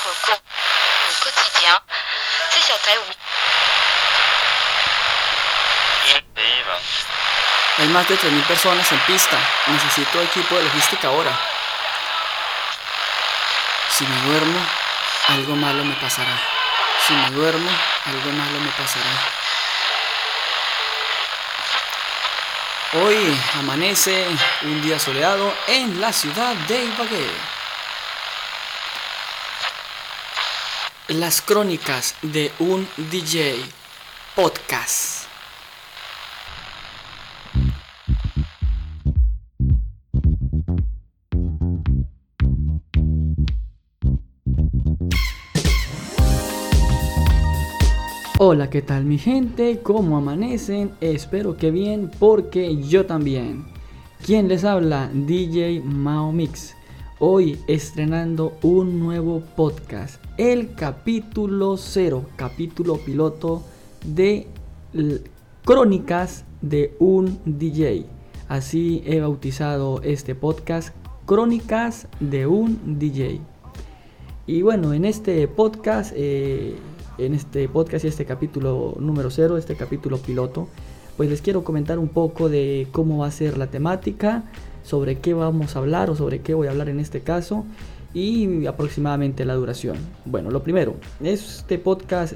au quotidien. C'est sur Taïwan. Hay más de 3.000 personas en pista. Necesito equipo de logística ahora. Si me duermo, algo malo me pasará. Si me duermo, algo malo me pasará. Hoy amanece un día soleado en la ciudad de Ibagué. Las crónicas de un DJ podcast. Hola, ¿qué tal mi gente? ¿Cómo amanecen? Espero que bien, porque yo también. ¿Quién les habla? DJ Mao Mix. Hoy estrenando un nuevo podcast, el capítulo 0, capítulo piloto de Crónicas de un DJ. Así he bautizado este podcast, Crónicas de un DJ. Y bueno, en este podcast y este capítulo número 0, este capítulo piloto, pues les quiero comentar un poco de cómo va a ser la temática, sobre qué vamos a hablar o sobre qué voy a hablar en este caso y aproximadamente la duración. Bueno, lo primero, este podcast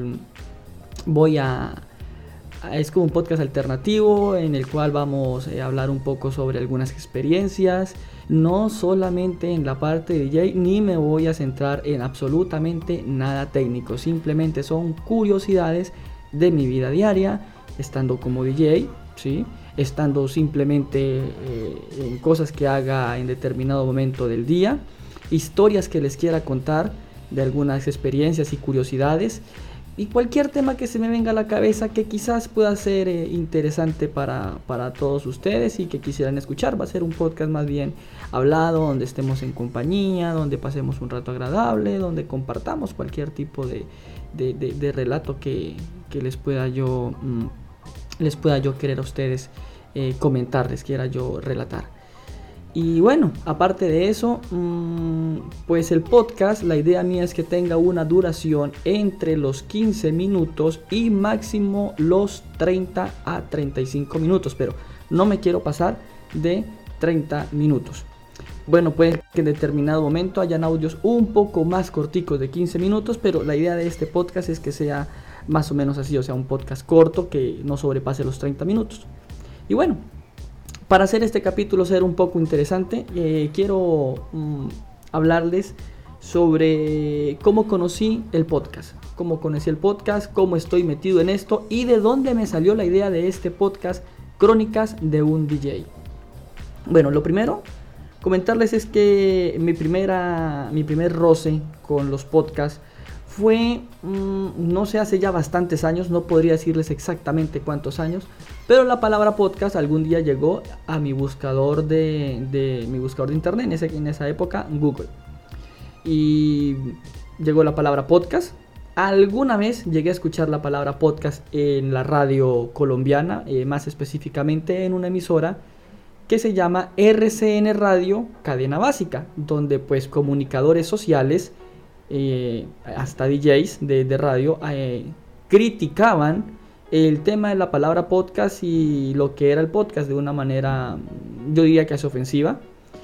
es como un podcast alternativo en el cual vamos a hablar un poco sobre algunas experiencias, no solamente en la parte de DJ, ni me voy a centrar en absolutamente nada técnico, simplemente son curiosidades de mi vida diaria, estando como DJ, ¿sí? Estando simplemente en cosas que haga en determinado momento del día, historias que les quiera contar de algunas experiencias y curiosidades, y cualquier tema que se me venga a la cabeza que quizás pueda ser interesante para todos ustedes y que quisieran escuchar. Va a ser un podcast más bien hablado, donde estemos en compañía, donde pasemos un rato agradable, donde compartamos cualquier tipo de relato que les pueda yo querer a ustedes comentar, les quiera yo relatar. Y bueno, aparte de eso, pues el podcast, la idea mía es que tenga una duración entre los 15 minutos y máximo los 30 a 35 minutos, pero no me quiero pasar de 30 minutos. Bueno, puede que en determinado momento hayan audios un poco más corticos de 15 minutos, pero la idea de este podcast es que sea más o menos así, o sea, un podcast corto que no sobrepase los 30 minutos. Y bueno, para hacer este capítulo ser un poco interesante, quiero hablarles sobre cómo conocí el podcast, cómo estoy metido en esto y de dónde me salió la idea de este podcast, Crónicas de un DJ. Bueno, lo primero, comentarles es que mi primer roce con los podcasts fue, no sé, hace ya bastantes años, no podría decirles exactamente cuántos años, pero la palabra podcast algún día llegó a mi buscador de internet, en esa época, Google. Y llegó la palabra podcast. Alguna vez llegué a escuchar la palabra podcast en la radio colombiana, más específicamente en una emisora que se llama RCN Radio Cadena Básica, donde pues comunicadores sociales, hasta DJs de radio, criticaban el tema de la palabra podcast y lo que era el podcast de una manera, yo diría que es ofensiva.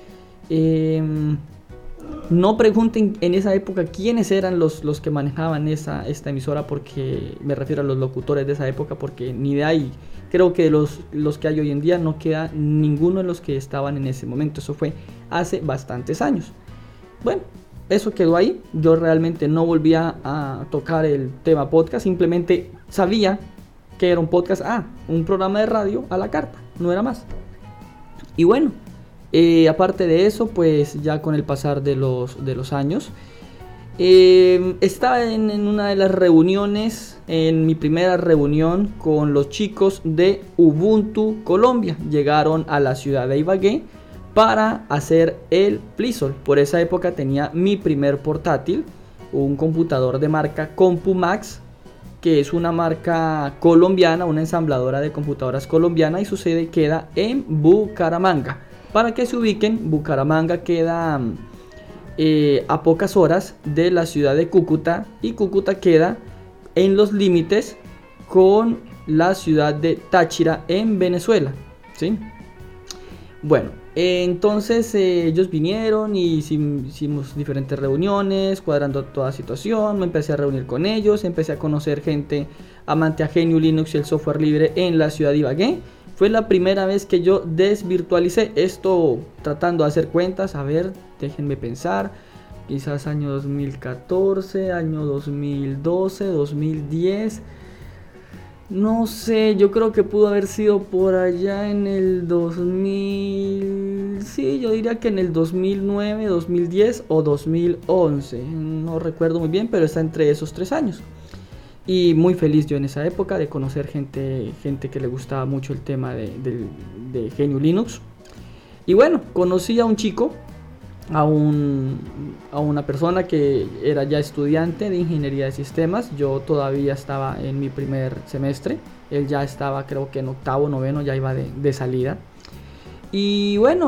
No pregunten en esa época quiénes eran los que manejaban esta emisora, porque me refiero a los locutores de esa época, porque ni de ahí, creo que de los que hay hoy en día no queda ninguno de los que estaban en ese momento. Eso fue hace bastantes años. Bueno, eso quedó ahí. Yo realmente no volvía a tocar el tema podcast, simplemente sabía que era un podcast, un programa de radio a la carta, no era más. Y bueno, aparte de eso, pues ya con el pasar de los años, estaba en una de las reuniones, en mi primera reunión con los chicos de Ubuntu Colombia. Llegaron a la ciudad de Ibagué para hacer el Plisol. Por esa época tenía mi primer portátil, un computador de marca CompuMax, que es una marca colombiana, una ensambladora de computadoras colombiana, y su sede queda en Bucaramanga. Para que se ubiquen, Bucaramanga queda a pocas horas de la ciudad de Cúcuta, y Cúcuta queda en los límites con la ciudad de Táchira en Venezuela, ¿sí? Bueno, entonces ellos vinieron y hicimos diferentes reuniones, cuadrando toda la situación. Me empecé a reunir con ellos, empecé a conocer gente amante a GNU Linux y el software libre en la ciudad de Ibagué. Fue la primera vez que yo desvirtualicé esto, tratando de hacer cuentas. A ver, déjenme pensar, quizás año 2014, año 2012, 2010... No sé, yo creo que pudo haber sido por allá en el 2000... Sí, yo diría que en el 2009, 2010 o 2011. No recuerdo muy bien, pero está entre esos 3 años. Y muy feliz yo en esa época de conocer gente que le gustaba mucho el tema de GNU Linux. Y bueno, conocí a un chico, a una persona que era ya estudiante de ingeniería de sistemas. Yo todavía estaba en mi primer semestre, él ya estaba, creo que en octavo, noveno, ya iba de salida. Y bueno,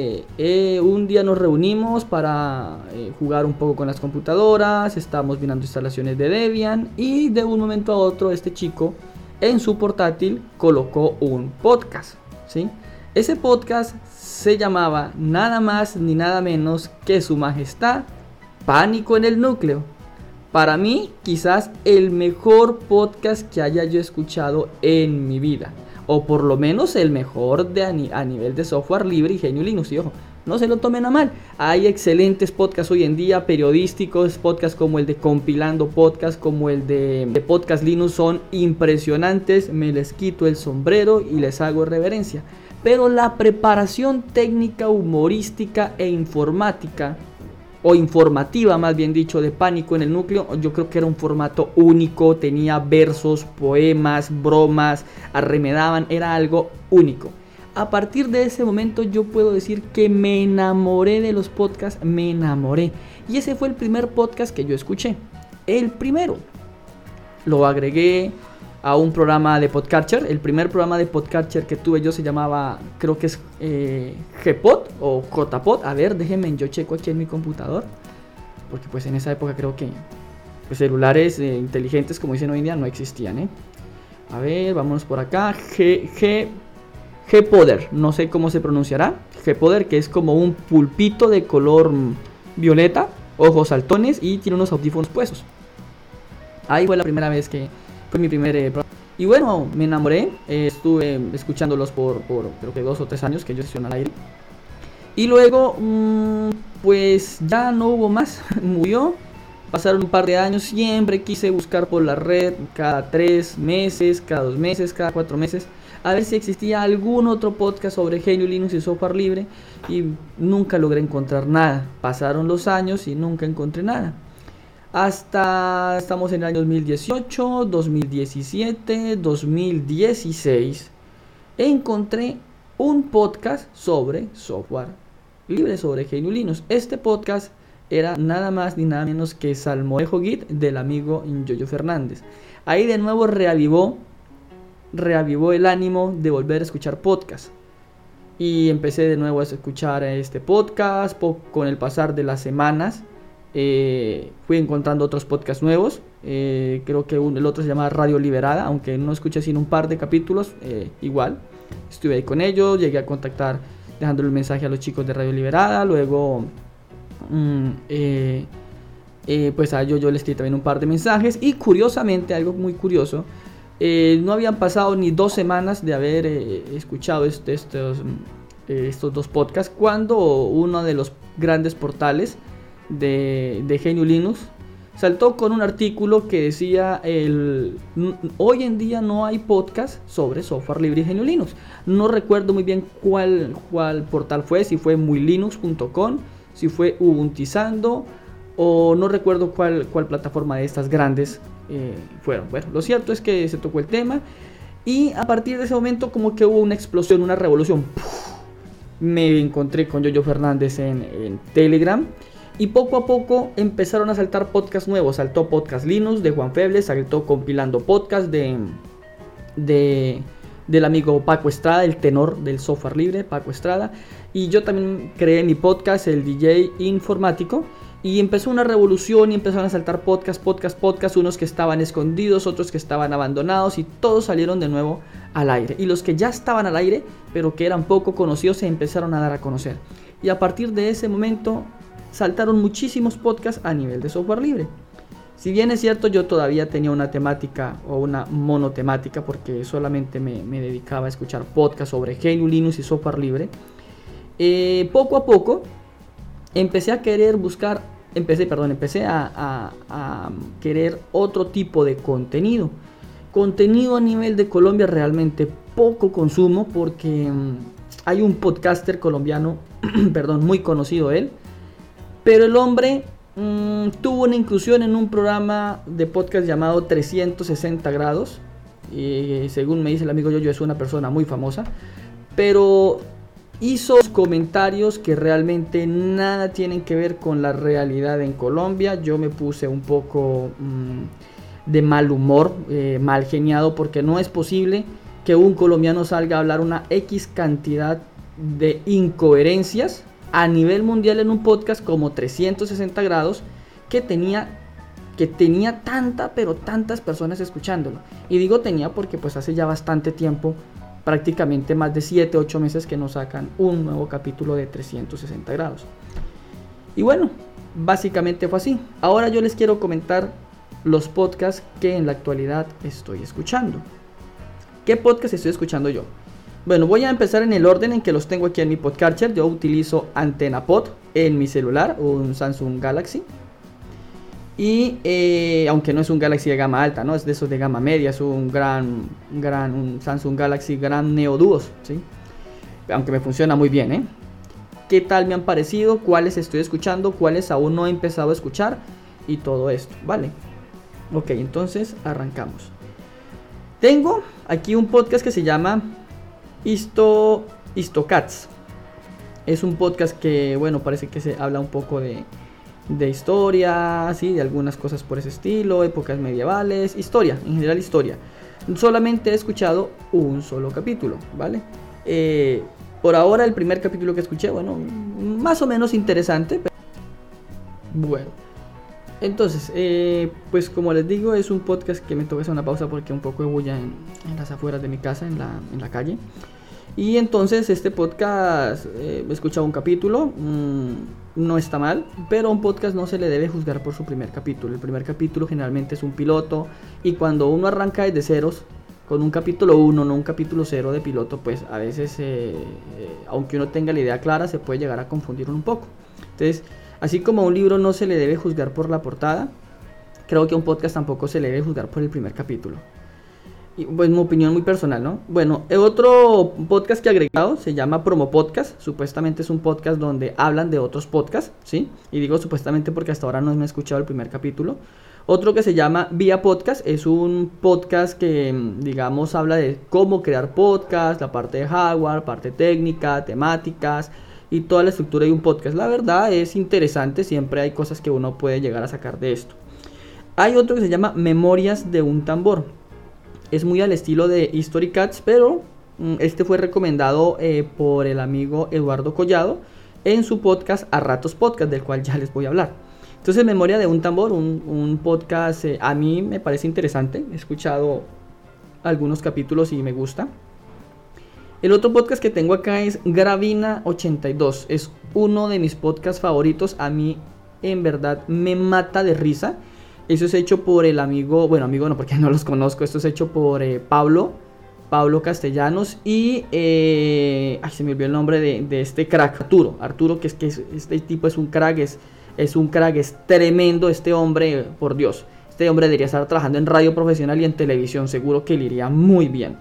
un día nos reunimos para jugar un poco con las computadoras. Estábamos mirando instalaciones de Debian, y de un momento a otro este chico en su portátil colocó un podcast, ¿sí? Ese podcast se llamaba nada más ni nada menos que Su Majestad Pánico en el Núcleo. Para mí, quizás el mejor podcast que haya yo escuchado en mi vida, o por lo menos el mejor a nivel de software libre y GNU Linux. Y ojo, no se lo tomen a mal, hay excelentes podcasts hoy en día, periodísticos, podcasts como el de Compilando Podcast, como el de Podcast Linux, son impresionantes. Me les quito el sombrero y les hago reverencia. Pero la preparación técnica, humorística e informática, o informativa más bien dicho, de Pánico en el Núcleo, yo creo que era un formato único. Tenía versos, poemas, bromas, arremedaban, era algo único. A partir de ese momento yo puedo decir que me enamoré de los podcasts, me enamoré. Y ese fue el primer podcast que yo escuché, el primero. Lo agregué a un programa de Podcatcher. El primer programa de Podcatcher que tuve yo se llamaba, creo que es Gpod o JPod. A ver, déjenme, yo checo aquí en mi computador, porque pues en esa época creo que pues, celulares inteligentes como dicen hoy en día no existían, A ver, vámonos por acá. Gpoder, no sé cómo se pronunciará. Gpoder, que es como un pulpito de color violeta, ojos saltones y tiene unos audífonos puestos. Ahí fue la primera vez que fue mi primer programa. Y bueno, me enamoré. Estuve escuchándolos por creo que 2 o 3 años que ellos hicieron al aire. Y luego, pues ya no hubo más. Murió. Pasaron un par de años. Siempre quise buscar por la red cada 3 meses, cada 2 meses, cada 4 meses, a ver si existía algún otro podcast sobre GNU Linux y software libre. Y nunca logré encontrar nada. Pasaron los años y nunca encontré nada. Hasta estamos en el año 2018, 2017, 2016. Encontré un podcast sobre software libre, sobre GNU Linux. Este podcast era nada más ni nada menos que Salmorejo Git del amigo Yoyo Fernández. Ahí de nuevo reavivó el ánimo de volver a escuchar podcast. Y empecé de nuevo a escuchar este podcast. Con el pasar de las semanas fui encontrando otros podcasts nuevos. Creo que el otro se llama Radio Liberada, aunque no escuché sino un par de capítulos. Igual estuve ahí con ellos, llegué a contactar dejándole un mensaje a los chicos de Radio Liberada. Luego pues a yo les di también un par de mensajes. Y curiosamente, algo muy curioso, no habían pasado ni 2 semanas de haber escuchado estos 2 podcasts, cuando uno de los grandes portales de GNU Linux saltó con un artículo que decía hoy en día no hay podcast sobre software libre y GNU Linux. No recuerdo muy bien cuál portal fue, si fue muylinux.com, si fue Ubuntizando, o no recuerdo cuál plataforma de estas grandes fueron. Bueno, lo cierto es que se tocó el tema, y a partir de ese momento como que hubo una explosión, una revolución. Me encontré con Yoyo Fernández en Telegram, y poco a poco empezaron a saltar podcasts nuevos. Saltó Podcast Linux de Juan Febles, saltó Compilando Podcast de del amigo Paco Estrada, el tenor del software libre, Paco Estrada. Y yo también creé mi podcast, el DJ Informático. Y empezó una revolución y empezaron a saltar podcast, unos que estaban escondidos, otros que estaban abandonados y todos salieron de nuevo al aire. Y los que ya estaban al aire, pero que eran poco conocidos, se empezaron a dar a conocer. Y a partir de ese momento saltaron muchísimos podcasts a nivel de software libre. Si bien es cierto, yo todavía tenía una temática o una monotemática porque solamente me dedicaba a escuchar podcasts sobre GNU Linux y software libre. Poco a poco empecé a querer otro tipo de contenido. Contenido a nivel de Colombia realmente poco consumo porque hay un podcaster colombiano, muy conocido él, pero el hombre tuvo una inclusión en un programa de podcast llamado 360 grados. Y según me dice el amigo Yoyo, es una persona muy famosa, pero hizo comentarios que realmente nada tienen que ver con la realidad en Colombia. Yo me puse un poco de mal humor, mal geniado, porque no es posible que un colombiano salga a hablar una X cantidad de incoherencias a nivel mundial en un podcast como 360 grados que tenía tantas personas escuchándolo. Y digo tenía porque pues hace ya bastante tiempo, prácticamente más de 7-8 meses que nos sacan un nuevo capítulo de 360 grados. Y bueno, básicamente fue así. Ahora yo les quiero comentar los podcasts que en la actualidad estoy escuchando. ¿Qué podcast estoy escuchando yo? Bueno, voy a empezar en el orden en que los tengo aquí en mi podcatcher. Yo utilizo AntenaPod en mi celular, un Samsung Galaxy. Y aunque no es un Galaxy de gama alta, ¿no? Es de esos de gama media, es un un Samsung Galaxy Gran Neo Duos, ¿sí? Aunque me funciona muy bien, ¿eh? ¿Qué tal me han parecido? ¿Cuáles estoy escuchando? ¿Cuáles aún no he empezado a escuchar? Y todo esto, ¿vale? Ok, entonces arrancamos. Tengo aquí un podcast que se llama Histocats. Es un podcast que, bueno, parece que se habla un poco de historia, ¿sí? De algunas cosas por ese estilo, épocas medievales, historia, en general historia. Solamente he escuchado un solo capítulo, ¿vale? Por ahora el primer capítulo que escuché, bueno, más o menos interesante. Pero bueno, entonces, pues como les digo, es un podcast que me toca hacer una pausa porque un poco de bulla en las afueras de mi casa, en la calle. Y entonces este podcast, he escuchado un capítulo, no está mal, pero a un podcast no se le debe juzgar por su primer capítulo. El primer capítulo generalmente es un piloto, y cuando uno arranca desde ceros, con un capítulo 1, no un capítulo 0 de piloto, pues a veces, aunque uno tenga la idea clara, se puede llegar a confundir un poco. Entonces, así como a un libro no se le debe juzgar por la portada, creo que a un podcast tampoco se le debe juzgar por el primer capítulo. Y pues mi opinión muy personal, ¿no? Bueno, otro podcast que he agregado se llama Promo Podcast. Supuestamente es un podcast donde hablan de otros podcasts, ¿sí? Y digo supuestamente porque hasta ahora no me he escuchado el primer capítulo. Otro que se llama Vía Podcast, es un podcast que, digamos, habla de cómo crear podcast, la parte de hardware, parte técnica, temáticas y toda la estructura de un podcast. La verdad es interesante, siempre hay cosas que uno puede llegar a sacar de esto. Hay otro que se llama Memorias de un Tambor. Es muy al estilo de History Cats, pero este fue recomendado por el amigo Eduardo Collado en su podcast A Ratos Podcast, del cual ya les voy a hablar. Entonces, Memoria de un Tambor, un podcast a mí me parece interesante. He escuchado algunos capítulos y me gusta. El otro podcast que tengo acá es Gravina 82. Es uno de mis podcasts favoritos. A mí, en verdad, me mata de risa. Eso es hecho por el amigo, bueno, amigo no, porque no los conozco. Esto es hecho por Pablo Castellanos y se me olvidó el nombre de este crack, Arturo, que este tipo es un crack, es un crack, es tremendo este hombre, por Dios. Este hombre debería estar trabajando en radio profesional y en televisión, seguro que le iría muy bien.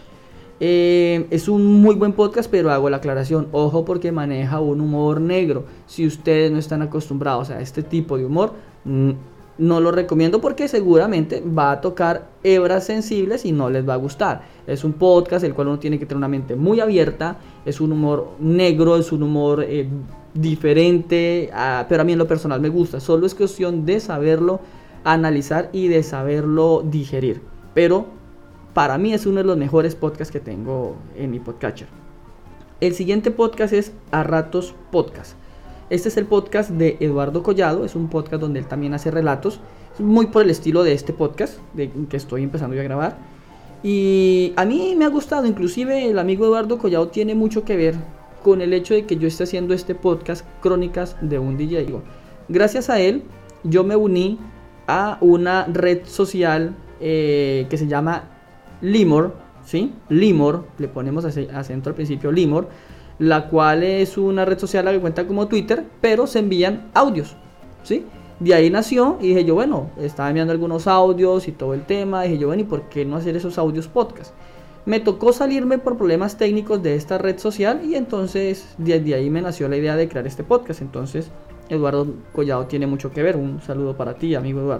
Es un muy buen podcast, pero hago la aclaración, ojo, porque maneja un humor negro. Si ustedes no están acostumbrados a este tipo de humor, no lo recomiendo porque seguramente va a tocar hebras sensibles y no les va a gustar. Es un podcast el cual uno tiene que tener una mente muy abierta. Es un humor negro, es un humor diferente, pero a mí en lo personal me gusta. Solo es cuestión de saberlo analizar y de saberlo digerir. Pero para mí es uno de los mejores podcasts que tengo en mi podcatcher. El siguiente podcast es A Ratos Podcast. Este es el podcast de Eduardo Collado, es un podcast donde él también hace relatos, muy por el estilo de este podcast que estoy empezando yo a grabar. Y a mí me ha gustado, inclusive el amigo Eduardo Collado tiene mucho que ver con el hecho de que yo esté haciendo este podcast Crónicas de un DJ. Gracias a él yo me uní a una red social que se llama Limor, ¿sí? Limor, le ponemos acento al principio, Limor, la cual es una red social que cuenta como Twitter, pero se envían audios, ¿sí? De ahí nació y dije yo, bueno, estaba enviando algunos audios y todo el tema, dije yo, bueno, ¿y por qué no hacer esos audios podcast? Me tocó salirme por problemas técnicos de esta red social y entonces desde ahí me nació la idea de crear este podcast. Entonces Eduardo Collado tiene mucho que ver. Un saludo para ti, amigo Eduardo.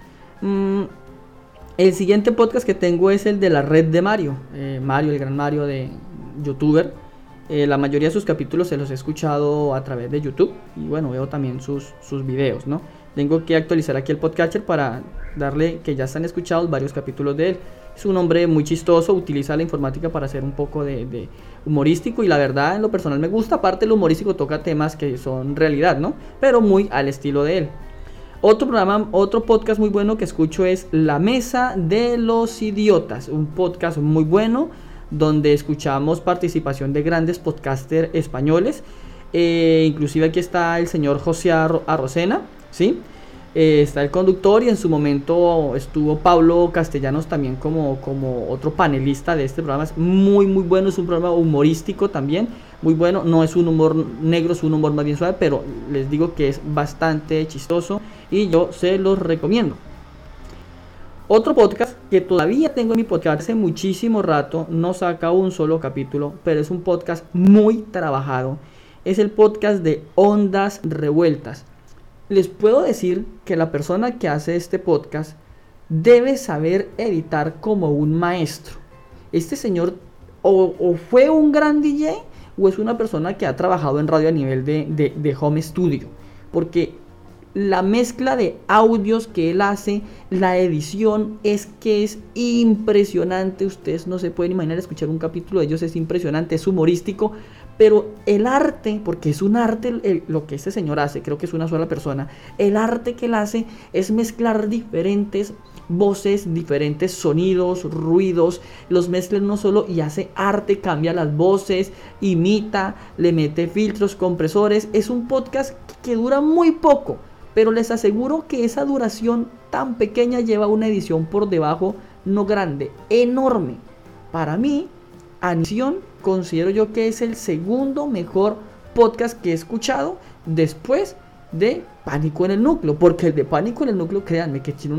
El siguiente podcast que tengo es el de la red de Mario. Mario, el gran Mario de youtuber. La mayoría de sus capítulos se los he escuchado a través de YouTube. Y bueno, veo también sus videos, ¿no? Tengo que actualizar aquí el podcatcher para darle que ya están escuchados varios capítulos de él. Es un hombre muy chistoso, utiliza la informática para hacer un poco de humorístico y la verdad en lo personal me gusta. Aparte el humorístico toca temas que son realidad, ¿no? Pero muy al estilo de él. Otro podcast muy bueno que escucho es La Mesa de los Idiotas, un podcast muy bueno donde escuchamos participación de grandes podcasters españoles. Inclusive aquí está el señor José Arrocena, ¿sí? Está el conductor y en su momento estuvo Pablo Castellanos también como otro panelista de este programa. Es muy muy bueno, es un programa humorístico también, muy bueno, no es un humor negro, es un humor más bien suave, pero les digo que es bastante chistoso y yo se los recomiendo. Otro podcast que todavía tengo en mi podcast hace muchísimo rato, no saca un solo capítulo, pero es un podcast muy trabajado, es el podcast de Ondas Revueltas. Les puedo decir que la persona que hace este podcast debe saber editar como un maestro. Este señor o fue un gran DJ o es una persona que ha trabajado en radio a nivel de home studio. Porque la mezcla de audios que él hace, la edición es impresionante. Ustedes no se pueden imaginar escuchar un capítulo de ellos, es impresionante, es humorístico. Pero el arte, porque es un arte lo que este señor hace, creo que es una sola persona, el arte que él hace es mezclar diferentes voces, diferentes sonidos, ruidos, los mezcla no solo y hace arte, cambia las voces, imita, le mete filtros, compresores. Es un podcast que dura muy poco, pero les aseguro que esa duración tan pequeña lleva una edición por debajo, no grande, enorme. Para mí, Anición, considero yo que es el segundo mejor podcast que he escuchado después de Pánico en el Núcleo, porque el de Pánico en el Núcleo, créanme que tenía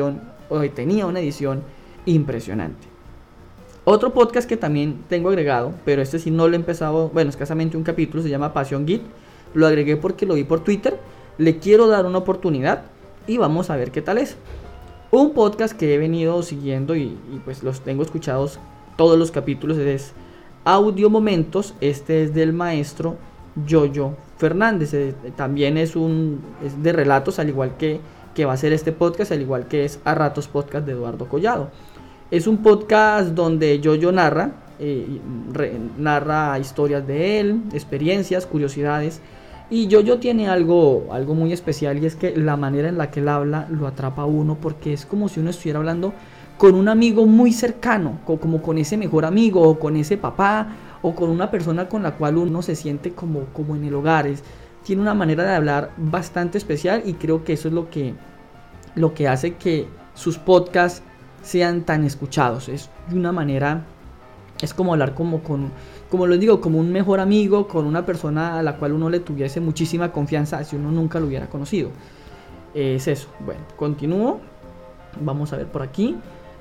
una edición impresionante. Otro podcast que también tengo agregado, pero este sí no lo he empezado, bueno, escasamente un capítulo, se llama Pasión Geek. Lo agregué porque lo vi por Twitter, le quiero dar una oportunidad y vamos a ver qué tal es. Un podcast que he venido siguiendo y pues los tengo escuchados todos los capítulos, es Audio Momentos. Este es del maestro Yoyo Fernández. También es de relatos, al igual que va a ser este podcast, al igual que es A Ratos Podcast de Eduardo Collado. Es un podcast donde Yoyo narra historias de él, experiencias, curiosidades. Y Yoyo tiene algo muy especial, y es que la manera en la que él habla lo atrapa a uno, porque es como si uno estuviera hablando con un amigo muy cercano, como con ese mejor amigo, o con ese papá, o con una persona con la cual uno se siente como en el hogar. Tiene una manera de hablar bastante especial y creo que eso es lo que hace que sus podcasts sean tan escuchados. Es de una manera, es como hablar como les digo, como un mejor amigo, con una persona a la cual uno le tuviese muchísima confianza si uno nunca lo hubiera conocido. Es eso. Bueno, continúo. Vamos a ver por aquí.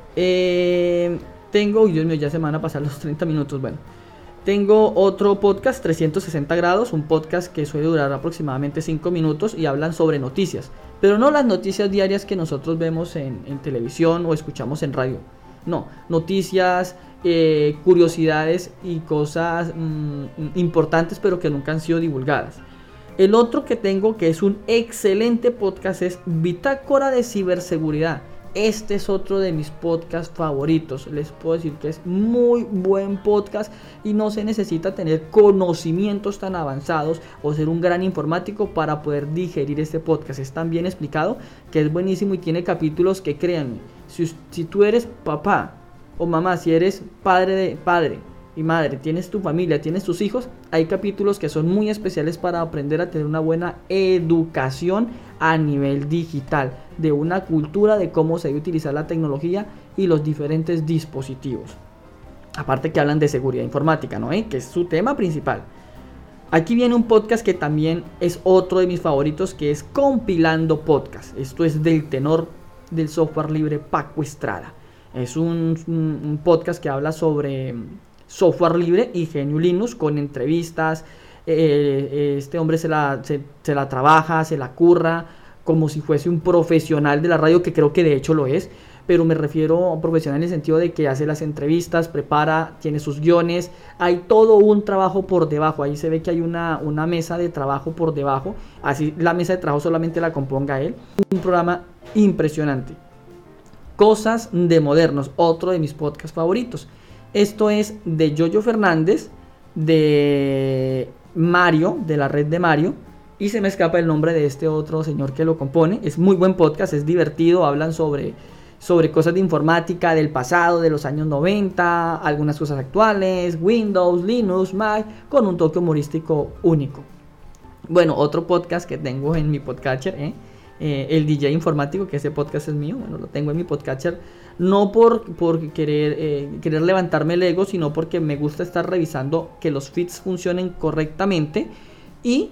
Tengo, Dios mío, ya se me van a pasar los 30 minutos. Bueno, tengo otro podcast, 360 grados, un podcast que suele durar aproximadamente 5 minutos y hablan sobre noticias, pero no las noticias diarias que nosotros vemos en televisión o escuchamos en radio. No, noticias, curiosidades y cosas importantes, pero que nunca han sido divulgadas. El otro que tengo, que es un excelente podcast, es Bitácora de Ciberseguridad. este es otro de mis podcasts favoritos. Les puedo decir que es muy buen podcast y no se necesita tener conocimientos tan avanzados o ser un gran informático para poder digerir este podcast. Es tan bien explicado que es buenísimo y tiene capítulos que, créanme, si tú eres papá o mamá, si eres padre y madre, tienes tu familia, tienes tus hijos, hay capítulos que son muy especiales para aprender a tener una buena educación a nivel digital, de una cultura de cómo se debe utilizar la tecnología y los diferentes dispositivos. Aparte que hablan de seguridad informática, ¿no? Que es su tema principal. Aquí viene un podcast que también es otro de mis favoritos, que es Compilando Podcast. Esto es del tenor del software libre Paco Estrada. Es un podcast que habla sobre software libre y GNU Linux, con entrevistas. Este hombre se la trabaja, se la curra como si fuese un profesional de la radio, que creo que de hecho lo es, pero me refiero a un profesional en el sentido de que hace las entrevistas, prepara, tiene sus guiones, hay todo un trabajo por debajo. Ahí se ve que hay una mesa de trabajo por debajo, así la mesa de trabajo solamente la componga él. Un programa impresionante. Cosas de Modernos, otro de mis podcasts favoritos. Esto es de Yoyo Fernández, de Mario, de la red de Mario, y se me escapa el nombre de este otro señor que lo compone. Es muy buen podcast, es divertido, hablan sobre cosas de informática del pasado, de los años 90, algunas cosas actuales, Windows, Linux, Mac, con un toque humorístico único. Bueno, otro podcast que tengo en mi podcatcher, el DJ Informático, que ese podcast es mío, bueno, lo tengo en mi podcatcher, no por querer levantarme el ego, sino porque me gusta estar revisando que los feeds funcionen correctamente y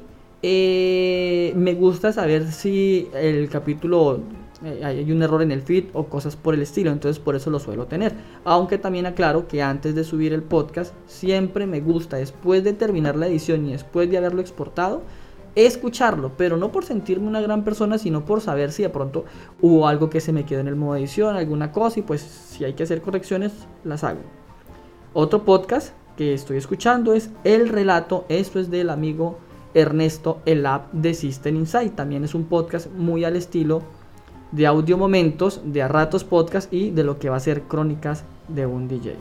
me gusta saber si el capítulo hay un error en el feed o cosas por el estilo. Entonces por eso lo suelo tener, aunque también aclaro que antes de subir el podcast siempre me gusta, después de terminar la edición y después de haberlo exportado, escucharlo, pero no por sentirme una gran persona, sino por saber si de pronto hubo algo que se me quedó en el modo edición, alguna cosa, y pues si hay que hacer correcciones, las hago. Otro podcast que estoy escuchando es El Relato. Esto es del amigo Ernesto El App de System Insight. También es un podcast muy al estilo de Audio Momentos, de A Ratos Podcast y de lo que va a ser Crónicas de un DJ.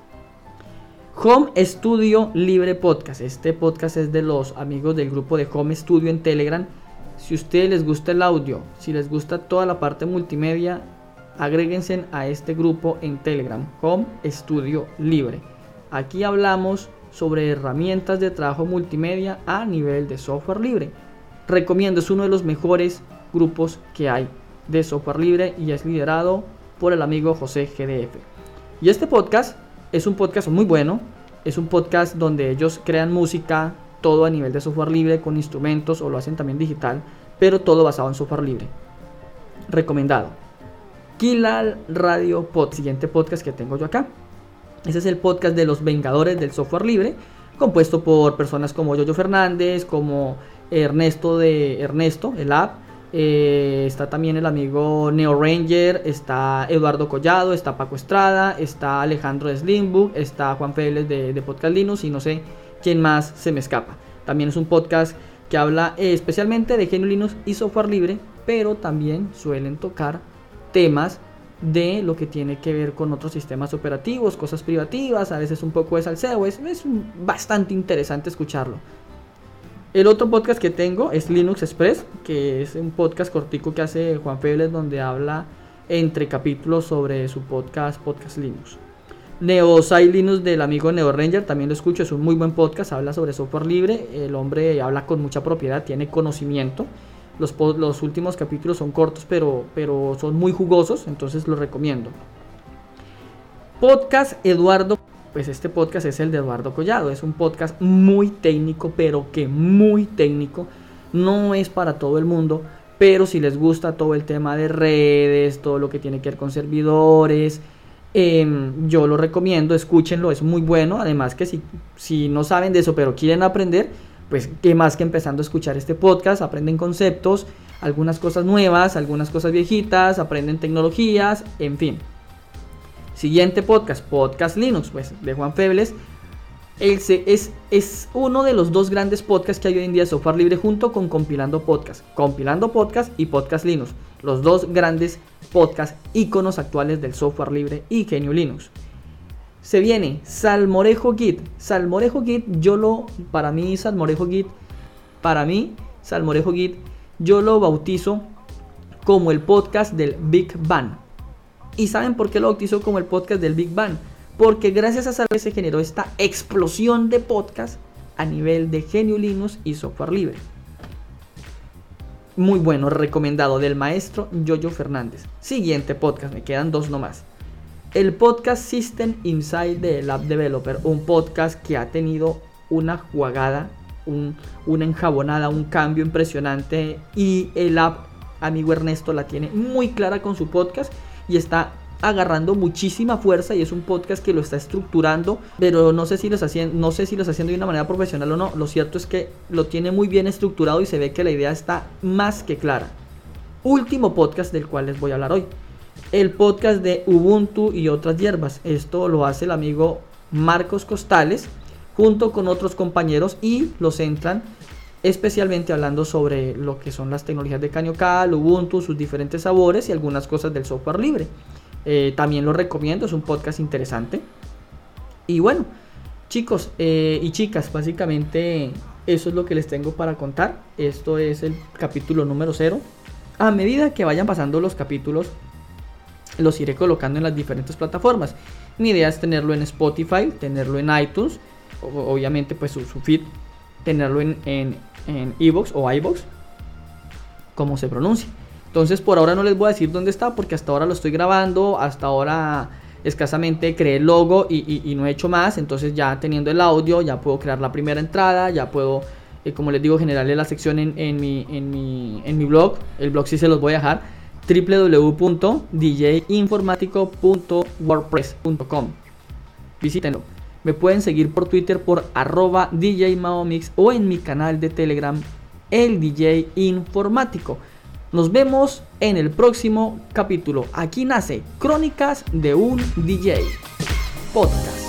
Home Studio Libre Podcast. Este podcast es de los amigos del grupo de Home Studio en Telegram. Si a ustedes les gusta el audio, si les gusta toda la parte multimedia, agréguense a este grupo en Telegram, Home Studio Libre. Aquí hablamos sobre herramientas de trabajo multimedia a nivel de software libre. Recomiendo, es uno de los mejores grupos que hay de software libre y es liderado por el amigo José GDF. Y este podcast es un podcast muy bueno, es un podcast donde ellos crean música, todo a nivel de software libre, con instrumentos, o lo hacen también digital, pero todo basado en software libre. Recomendado. Kilal Radio Pod, siguiente podcast que tengo yo acá. Ese es el podcast de los Vengadores del software libre, compuesto por personas como Yoyo Fernández, como Ernesto, el App. Está también el amigo Neo Ranger, está Eduardo Collado, está Paco Estrada, está Alejandro de Slimbook, está Juan Febles de Podcast Linux y no sé quién más se me escapa. También es un podcast que habla especialmente de GNU Linux y software libre, pero también suelen tocar temas de lo que tiene que ver con otros sistemas operativos, cosas privativas, a veces un poco de salseo. Es bastante interesante escucharlo. El otro podcast que tengo es Linux Express, que es un podcast cortico que hace Juan Febles, donde habla entre capítulos sobre su podcast Linux. Neosai Linux del amigo Neo Ranger, también lo escucho, es un muy buen podcast, habla sobre software libre, el hombre habla con mucha propiedad, tiene conocimiento. Los últimos capítulos son cortos, pero son muy jugosos, entonces los recomiendo. Podcast Eduardo. Pues este podcast es el de Eduardo Collado. Es un podcast muy técnico, pero que muy técnico. No es para todo el mundo, pero si les gusta todo el tema de redes, todo lo que tiene que ver con servidores, yo lo recomiendo, escúchenlo, es muy bueno. Además que si no saben de eso, pero quieren aprender, pues qué más que empezando a escuchar este podcast, aprenden conceptos, algunas cosas nuevas, algunas cosas viejitas, aprenden tecnologías, en fin. Siguiente podcast Linux, pues de Juan Febles. Es uno de los dos grandes podcasts que hay hoy en día de software libre, junto con Compilando Podcast y Podcast Linux, los dos grandes podcasts íconos actuales del software libre y GNU Linux. Se viene Salmorejo Git. Salmorejo Git, Salmorejo Git, yo lo bautizo como el podcast del Big Bang. ¿Y saben por qué lo bautizo como el podcast del Big Bang? Porque gracias a Salve se generó esta explosión de podcast a nivel de GNU Linux y software libre. Muy bueno, recomendado, del maestro Yoyo Fernández. Siguiente podcast, me quedan 2 nomás. El podcast System Inside de el App Developer, un podcast que ha tenido una jugada, una enjabonada, un cambio impresionante, y el app, amigo Ernesto, la tiene muy clara con su podcast y está agarrando muchísima fuerza, y es un podcast que lo está estructurando, pero no sé si lo está haciendo de una manera profesional o no. Lo cierto es que lo tiene muy bien estructurado y se ve que la idea está más que clara. Último podcast del cual les voy a hablar hoy, el podcast de Ubuntu y otras hierbas. Esto lo hace el amigo Marcos Costales junto con otros compañeros, y los centran especialmente hablando sobre lo que son las tecnologías de Cañocal, Ubuntu, sus diferentes sabores y algunas cosas del software libre. También lo recomiendo, es un podcast interesante. Y bueno, chicos y chicas, básicamente eso es lo que les tengo para contar. Esto es el capítulo número 0. A medida que vayan pasando los capítulos, los iré colocando en las diferentes plataformas. Mi idea es tenerlo en Spotify, tenerlo en iTunes, obviamente pues su feed, tenerlo en iVoox o iVoox, como se pronuncia. Entonces por ahora no les voy a decir dónde está, porque hasta ahora lo estoy grabando, hasta ahora escasamente creé el logo y no he hecho más. Entonces ya teniendo el audio ya puedo crear la primera entrada, ya puedo, como les digo, generarle la sección en mi blog. El blog sí se los voy a dejar, www.djinformatico.wordpress.com. Visítenlo. Me pueden seguir por Twitter por @DJMaomix o en mi canal de Telegram, el DJ Informático. Nos vemos en el próximo capítulo. Aquí nace Crónicas de un DJ Podcast.